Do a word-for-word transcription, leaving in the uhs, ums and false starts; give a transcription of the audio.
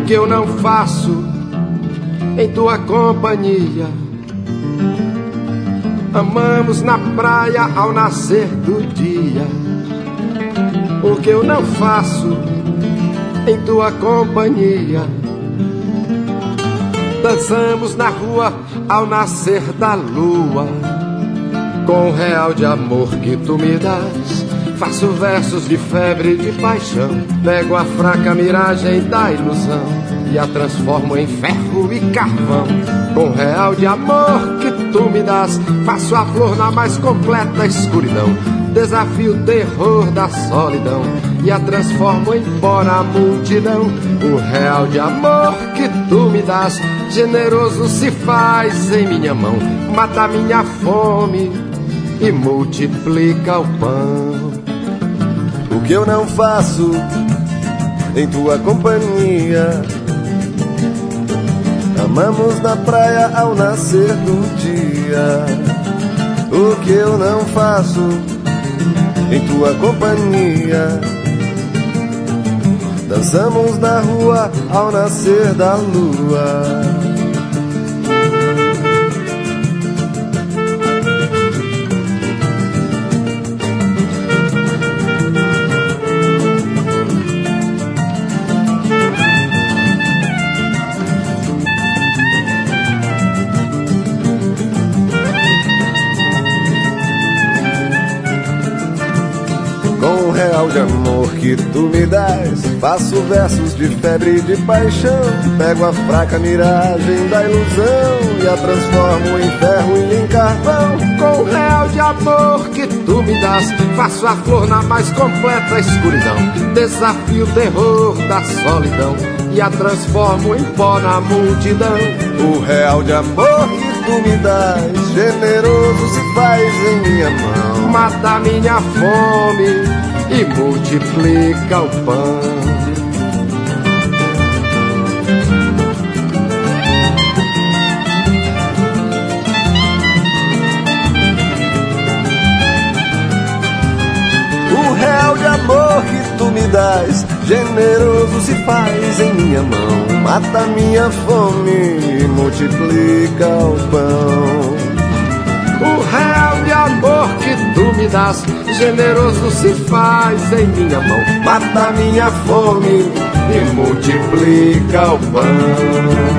que eu não faço em tua companhia. Amamos na praia ao nascer do dia. O que eu não faço em tua companhia. Dançamos na rua ao nascer da lua. Com o real de amor que tu me dás, faço versos de febre e de paixão. Pego a fraca miragem da ilusão e a transformo em ferro e carvão. Com o real de amor que tu me dás, faço a flor na mais completa escuridão. Desafio o terror da solidão e a transformo em pó na multidão. O real de amor que tu me dás, generoso se faz em minha mão. Mata minha fome e multiplica o pão. O que eu não faço em tua companhia. Amamos na praia ao nascer do dia. O que eu não faço em tua companhia. Dançamos na rua ao nascer da lua. Real de amor que tu me dás, faço versos de febre e de paixão. Pego a fraca miragem da ilusão e a transformo em ferro e em carvão. Com o real de amor que tu me dás, faço a flor na mais completa escuridão. Desafio o terror da solidão e a transformo em pó na multidão. O real de amor que tu me dás, generoso se faz em minha mão. Mata minha fome e multiplica o pão. O real de amor que tu me dás, generoso se faz em minha mão. Mata minha fome e multiplica o pão. O real de amor que tu me dás, generoso se faz em minha mão. Mata minha fome e multiplica o pão.